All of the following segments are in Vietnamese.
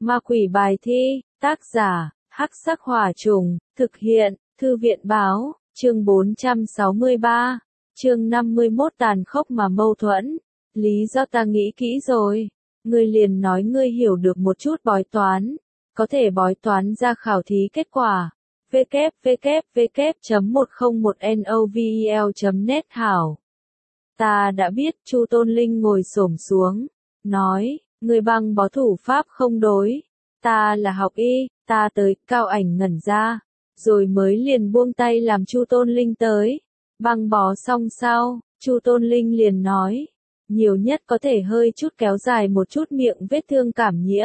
Ma quỷ bài thi, tác giả, Hắc Sắc Hỏa Trùng, thực hiện, Thư viện báo, chương 463, chương 51 tàn khốc mà mâu thuẫn. Lý do ta nghĩ kỹ rồi. Ngươi liền nói ngươi hiểu được một chút bói toán, có thể bói toán ra khảo thí kết quả. www.101novel.net Hảo. Ta đã biết. Chu Tôn Linh ngồi xổm xuống, nói, người băng bó thủ pháp không đối. Ta là học y, ta tới. Cao Ảnh ngẩn ra, rồi mới liền buông tay làm Chu Tôn Linh tới. Băng bó xong sau, Chu Tôn Linh liền nói, nhiều nhất có thể hơi chút kéo dài một chút miệng vết thương cảm nhiễm.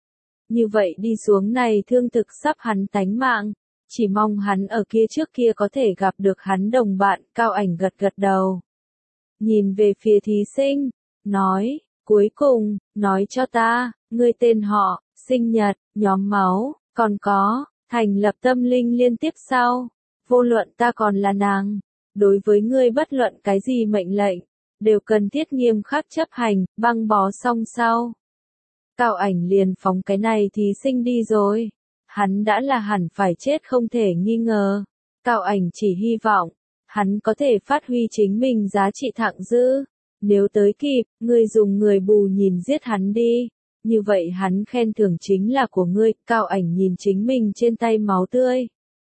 Như vậy đi xuống này thương thực sắp hắn tánh mạng, chỉ mong hắn ở kia trước kia có thể gặp được hắn đồng bạn. Cao Ảnh gật gật đầu, nhìn về phía thí sinh, nói, cuối cùng, nói cho ta, ngươi tên họ, sinh nhật, nhóm máu, còn có, thành lập tâm linh liên tiếp sau. Vô luận ta còn là nàng, đối với ngươi bất luận cái gì mệnh lệnh, đều cần thiết nghiêm khắc chấp hành. Băng bó xong sau, Cao Ảnh liền phóng cái này thí sinh đi rồi. Hắn đã là hẳn phải chết không thể nghi ngờ. Cao Ảnh chỉ hy vọng hắn có thể phát huy chính mình giá trị thặng dư. Nếu tới kịp, ngươi dùng người bù nhìn giết hắn đi, như vậy hắn khen thưởng chính là của ngươi. Cao Ảnh nhìn chính mình trên tay máu tươi,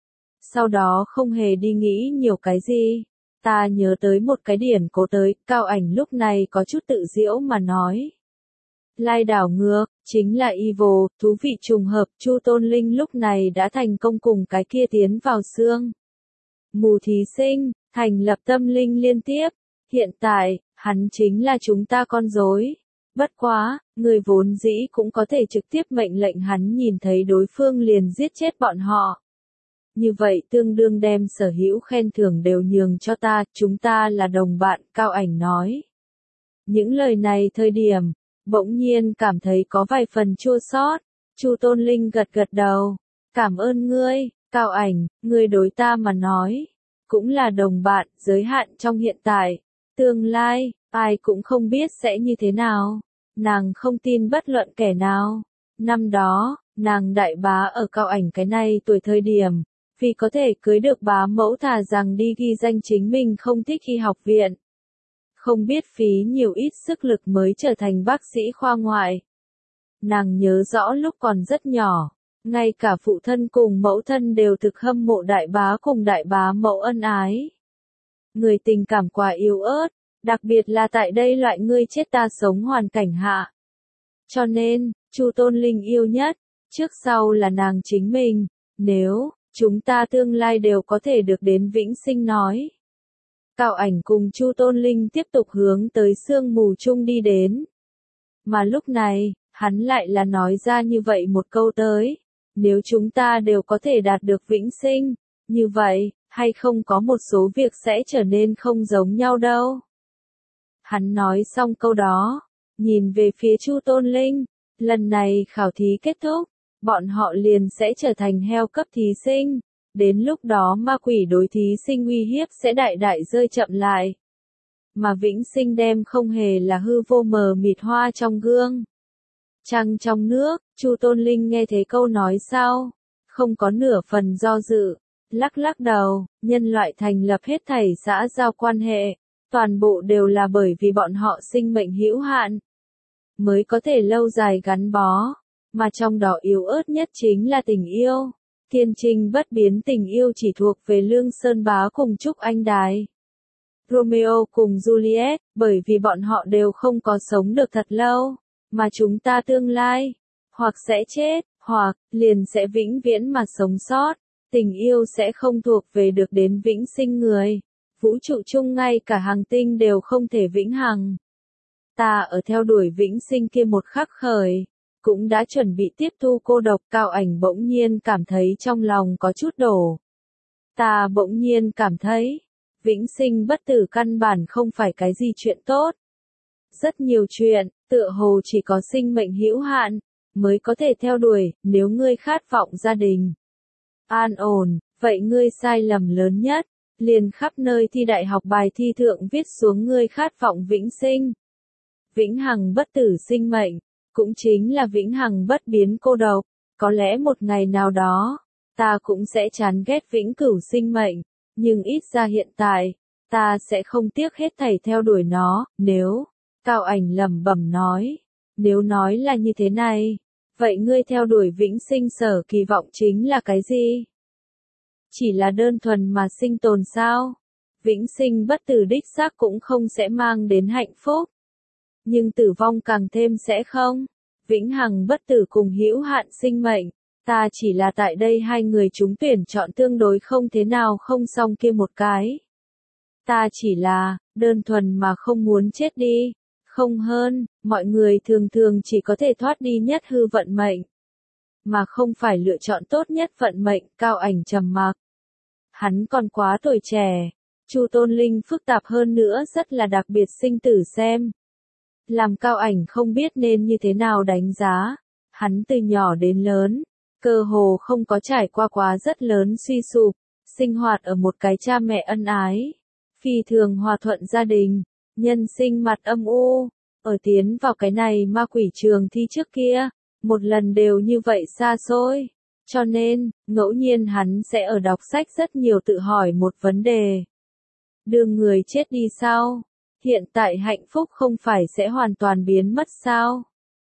sau đó không hề đi nghĩ nhiều cái gì. Ta nhớ tới một cái điển cố tới. Cao Ảnh lúc này có chút tự giễu mà nói, lai đảo ngược, chính là evil. Thú vị trùng hợp. Chu Tôn Linh lúc này đã thành công cùng cái kia tiến vào xương mù thí sinh, thành lập tâm linh liên tiếp. Hiện tại, hắn chính là chúng ta con rối. Bất quá, người vốn dĩ cũng có thể trực tiếp mệnh lệnh hắn nhìn thấy đối phương liền giết chết bọn họ. Như vậy tương đương đem sở hữu khen thưởng đều nhường cho ta, chúng ta là đồng bạn. Cao Ảnh nói những lời này thời điểm, bỗng nhiên cảm thấy có vài phần chua xót. Chu Tôn Linh gật gật đầu, cảm ơn ngươi, Cao Ảnh, ngươi đối ta mà nói, cũng là đồng bạn. Giới hạn trong hiện tại, tương lai, ai cũng không biết sẽ như thế nào. Nàng không tin bất luận kẻ nào. Năm đó, nàng đại bá ở Cao Ảnh cái này tuổi thời điểm, vì có thể cưới được bá mẫu thà rằng đi ghi danh chính mình không thích y học viện. Không biết phí nhiều ít sức lực mới trở thành bác sĩ khoa ngoại. Nàng nhớ rõ lúc còn rất nhỏ, ngay cả phụ thân cùng mẫu thân đều thực hâm mộ đại bá cùng đại bá mẫu ân ái. Người tình cảm quá yếu ớt, đặc biệt là tại đây loại ngươi chết ta sống hoàn cảnh hạ. Cho nên, Chu Tôn Linh yêu nhất, trước sau là nàng chính mình. Nếu chúng ta tương lai đều có thể được đến vĩnh sinh nói. Cao Ảnh cùng Chu Tôn Linh tiếp tục hướng tới sương mù chung đi đến. Mà lúc này, hắn lại là nói ra như vậy một câu tới, nếu chúng ta đều có thể đạt được vĩnh sinh, như vậy, hay không có một số việc sẽ trở nên không giống nhau đâu. Hắn nói xong câu đó, nhìn về phía Chu Tôn Linh, lần này khảo thí kết thúc, bọn họ liền sẽ trở thành heo cấp thí sinh. Đến lúc đó ma quỷ đối thí sinh uy hiếp sẽ đại đại rơi chậm lại. Mà vĩnh sinh đem không hề là hư vô mờ mịt hoa trong gương. Trăng trong nước. Chu Tôn Linh nghe thấy câu nói sau, không có nửa phần do dự, lắc lắc đầu. Nhân loại thành lập hết thảy xã giao quan hệ, toàn bộ đều là bởi vì bọn họ sinh mệnh hữu hạn, mới có thể lâu dài gắn bó. Mà trong đó yếu ớt nhất chính là tình yêu. Thiên trinh bất biến tình yêu chỉ thuộc về Lương Sơn Bá cùng Trúc Anh Đài, Romeo cùng Juliet, bởi vì bọn họ đều không có sống được thật lâu, mà chúng ta tương lai, hoặc sẽ chết, hoặc liền sẽ vĩnh viễn mà sống sót. Tình yêu sẽ không thuộc về được đến vĩnh sinh người. Vũ trụ chung ngay cả hành tinh đều không thể vĩnh hằng. Ta ở theo đuổi vĩnh sinh kia một khắc khởi, cũng đã chuẩn bị tiếp thu cô độc. Cao Ảnh bỗng nhiên cảm thấy trong lòng có chút đổ. Ta bỗng nhiên cảm thấy, vĩnh sinh bất tử căn bản không phải cái gì chuyện tốt. Rất nhiều chuyện, tựa hồ chỉ có sinh mệnh hữu hạn, mới có thể theo đuổi. Nếu ngươi khát vọng gia đình an ổn, vậy ngươi sai lầm lớn nhất, liền khắp nơi thi đại học bài thi thượng viết xuống ngươi khát vọng vĩnh sinh. Vĩnh hằng bất tử sinh mệnh, cũng chính là vĩnh hằng bất biến cô độc. Có lẽ một ngày nào đó, ta cũng sẽ chán ghét vĩnh cửu sinh mệnh, nhưng ít ra hiện tại, ta sẽ không tiếc hết thảy theo đuổi nó. Nếu, Cao Ảnh lẩm bẩm nói, nếu nói là như thế này, vậy ngươi theo đuổi vĩnh sinh sở kỳ vọng chính là cái gì? Chỉ là đơn thuần mà sinh tồn sao? Vĩnh sinh bất tử đích xác cũng không sẽ mang đến hạnh phúc. Nhưng tử vong càng thêm sẽ không. Vĩnh hằng bất tử cùng hữu hạn sinh mệnh. Ta chỉ là tại đây hai người chúng tuyển chọn tương đối không thế nào không xong kia một cái. Ta chỉ là, đơn thuần mà không muốn chết đi. Không hơn, mọi người thường thường chỉ có thể thoát đi nhất hư vận mệnh. Mà không phải lựa chọn tốt nhất vận mệnh. Cao Ảnh trầm mặc. Hắn còn quá tuổi trẻ. Chu Tôn Linh phức tạp hơn nữa rất là đặc biệt sinh tử xem. Làm Cao Ảnh không biết nên như thế nào đánh giá. Hắn từ nhỏ đến lớn, cơ hồ không có trải qua quá rất lớn suy sụp, sinh hoạt ở một cái cha mẹ ân ái, phi thường hòa thuận gia đình, nhân sinh mặt âm u, ở tiến vào cái này ma quỷ trường thi trước kia, một lần đều như vậy xa xôi. Cho nên, ngẫu nhiên hắn sẽ ở đọc sách rất nhiều tự hỏi một vấn đề. Đưa người chết đi sao? Hiện tại hạnh phúc không phải sẽ hoàn toàn biến mất sao?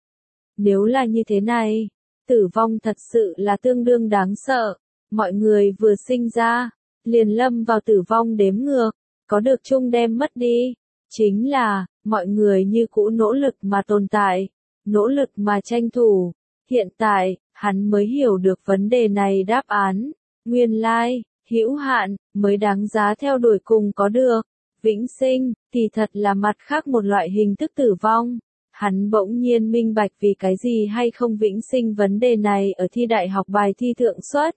Nếu là như thế này, tử vong thật sự là tương đương đáng sợ. Mọi người vừa sinh ra, liền lâm vào tử vong đếm ngược, có được chung đem mất đi. Chính là, mọi người như cũ nỗ lực mà tồn tại, nỗ lực mà tranh thủ. Hiện tại, hắn mới hiểu được vấn đề này đáp án. Nguyên lai, hữu hạn, mới đáng giá theo đuổi cùng có được. Vĩnh sinh, thì thật là mặt khác một loại hình thức tử vong. Hắn bỗng nhiên minh bạch vì cái gì hay không vĩnh sinh vấn đề này ở thi đại học bài thi thượng xuất.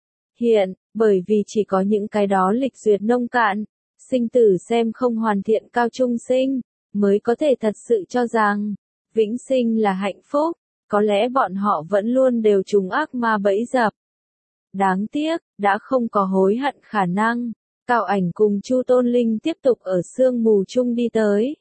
Hiện, bởi vì chỉ có những cái đó lịch duyệt nông cạn, sinh tử xem không hoàn thiện cao trung sinh, mới có thể thật sự cho rằng, vĩnh sinh là hạnh phúc, có lẽ bọn họ vẫn luôn đều trúng ác ma bẫy dập. Đáng tiếc, đã không có hối hận khả năng. Cao Ảnh cùng Chu Tôn Linh tiếp tục ở sương mù chung đi tới.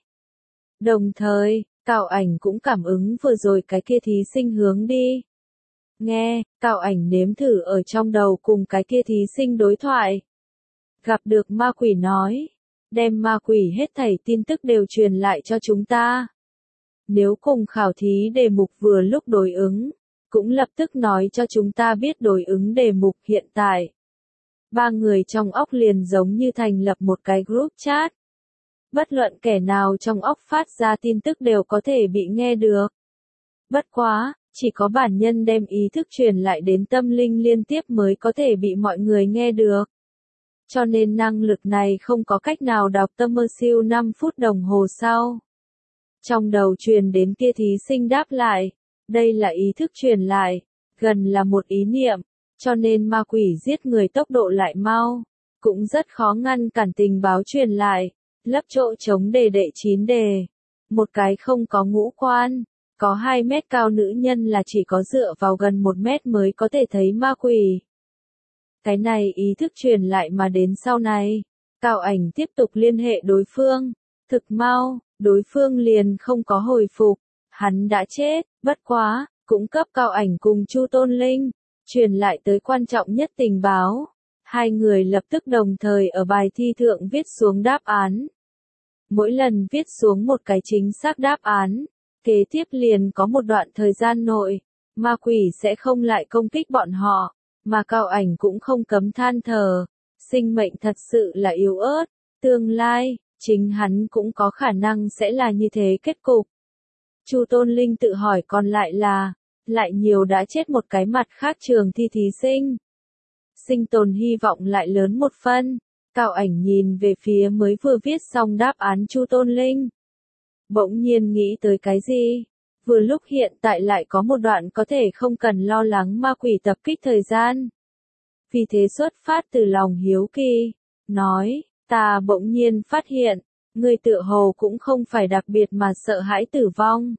Đồng thời, Cao Ảnh cũng cảm ứng vừa rồi cái kia thí sinh hướng đi. Nghe, Cao Ảnh nếm thử ở trong đầu cùng cái kia thí sinh đối thoại. Gặp được ma quỷ nói, đem ma quỷ hết thảy tin tức đều truyền lại cho chúng ta. Nếu cùng khảo thí đề mục vừa lúc đối ứng, cũng lập tức nói cho chúng ta biết đối ứng đề mục hiện tại. Ba người trong óc liền giống như thành lập một cái group chat. Bất luận kẻ nào trong óc phát ra tin tức đều có thể bị nghe được. Bất quá, chỉ có bản nhân đem ý thức truyền lại đến tâm linh liên tiếp mới có thể bị mọi người nghe được. Cho nên năng lực này không có cách nào đọc tâm mơ siêu 5 phút đồng hồ sau. Trong đầu truyền đến kia thí sinh đáp lại, đây là ý thức truyền lại, gần là một ý niệm, cho nên ma quỷ giết người tốc độ lại mau, cũng rất khó ngăn cản tình báo truyền lại, lấp chỗ trống đề đệ 9 đề. Một cái không có ngũ quan, có 2 mét cao nữ nhân là chỉ có dựa vào gần 1 mét mới có thể thấy ma quỷ. Cái này ý thức truyền lại mà đến sau này, Cao Ảnh tiếp tục liên hệ đối phương, thực mau, đối phương liền không có hồi phục, hắn đã chết, bất quá, cũng cấp Cao Ảnh cùng Chu Tôn Linh, truyền lại tới quan trọng nhất tình báo. Hai người lập tức đồng thời ở bài thi thượng viết xuống đáp án. Mỗi lần viết xuống một cái chính xác đáp án, kế tiếp liền có một đoạn thời gian nội, ma quỷ sẽ không lại công kích bọn họ, mà Cao Ảnh cũng không cấm than thở, sinh mệnh thật sự là yếu ớt, tương lai, chính hắn cũng có khả năng sẽ là như thế kết cục. Chu Tôn Linh tự hỏi còn lại là, lại nhiều đã chết một cái mặt khác trường thi thí sinh. Sinh tồn hy vọng lại lớn một phân. Cao Ảnh nhìn về phía mới vừa viết xong đáp án Chu Tôn Linh. Bỗng nhiên nghĩ tới cái gì? Vừa lúc hiện tại lại có một đoạn có thể không cần lo lắng ma quỷ tập kích thời gian. Vì thế xuất phát từ lòng hiếu kỳ, nói, ta bỗng nhiên phát hiện, người tựa hồ cũng không phải đặc biệt mà sợ hãi tử vong.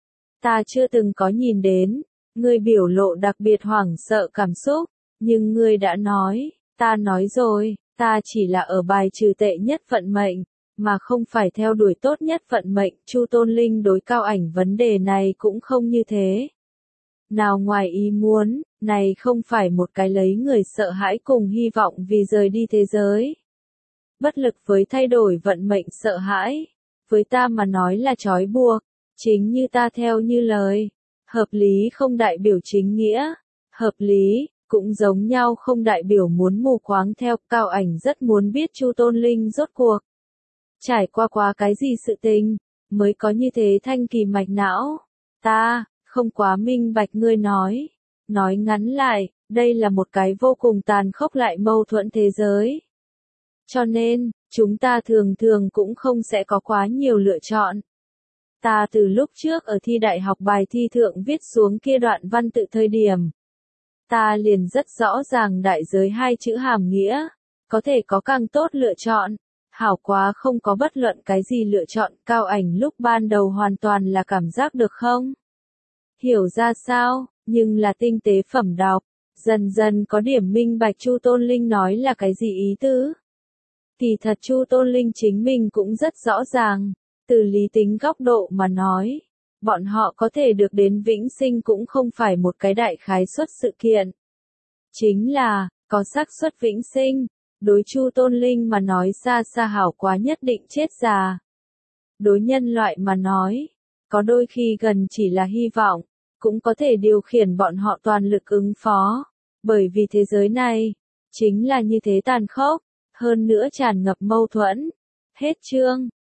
Ta chưa từng có nhìn đến, người biểu lộ đặc biệt hoảng sợ cảm xúc, nhưng người đã nói, ta nói rồi, ta chỉ là ở bài trừ tệ nhất vận mệnh, mà không phải theo đuổi tốt nhất vận mệnh. Chu Tôn Linh đối Cao Ảnh vấn đề này cũng không như thế. Nào ngoài ý muốn, này không phải một cái lấy người sợ hãi cùng hy vọng vì rời đi thế giới. Bất lực với thay đổi vận mệnh sợ hãi. Với ta mà nói là trói buộc. Chính như ta theo như lời. Hợp lý không đại biểu chính nghĩa. Hợp lý, cũng giống nhau không đại biểu muốn mù quáng theo. Cao Ảnh rất muốn biết Chu Tôn Linh rốt cuộc trải qua cái gì sự tình, mới có như thế thanh kỳ mạch não. Ta, không quá minh bạch ngươi nói. Nói ngắn lại, đây là một cái vô cùng tàn khốc lại mâu thuẫn thế giới. Cho nên, chúng ta thường thường cũng không sẽ có quá nhiều lựa chọn. Ta từ lúc trước ở thi đại học bài thi thượng viết xuống kia đoạn văn tự thời điểm. Ta liền rất rõ ràng đại giới hai chữ hàm nghĩa. Có thể có càng tốt lựa chọn. Hảo quá không có bất luận cái gì lựa chọn. Cao Ảnh lúc ban đầu hoàn toàn là cảm giác được không? Hiểu ra sao, nhưng là tinh tế phẩm đọc. Dần dần có điểm minh bạch Chu Tôn Linh nói là cái gì ý tứ. Kỳ thật Chu Tôn Linh chính mình cũng rất rõ ràng. Từ lý tính góc độ mà nói. Bọn họ có thể được đến vĩnh sinh cũng không phải một cái đại khái suất sự kiện. Chính là, có xác suất vĩnh sinh. Đối Chu Tôn Linh mà nói xa xa hảo quá nhất định chết già. Đối nhân loại mà nói, có đôi khi gần chỉ là hy vọng, cũng có thể điều khiển bọn họ toàn lực ứng phó. Bởi vì thế giới này, chính là như thế tàn khốc, hơn nữa tràn ngập mâu thuẫn. Hết chương.